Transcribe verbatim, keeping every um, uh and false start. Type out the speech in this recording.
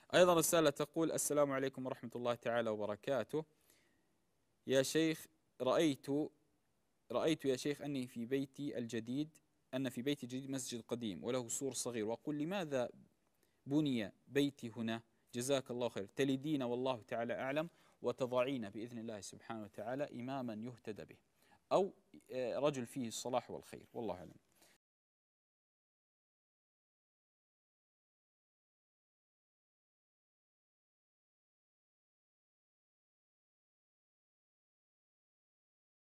أيضا رسالة تقول: السلام عليكم ورحمة الله تعالى وبركاته. يا شيخ، رأيت رأيت يا شيخ أني في بيتي الجديد أن في بيتي الجديد مسجد قديم وله سور صغير، وأقول لماذا بني بيتي هنا؟ جزاك الله خير، تلدين والله تعالى أعلم، وتضعين بإذن الله سبحانه وتعالى إماما يهتدى به، أو رجل فيه الصلاح والخير، والله أعلم.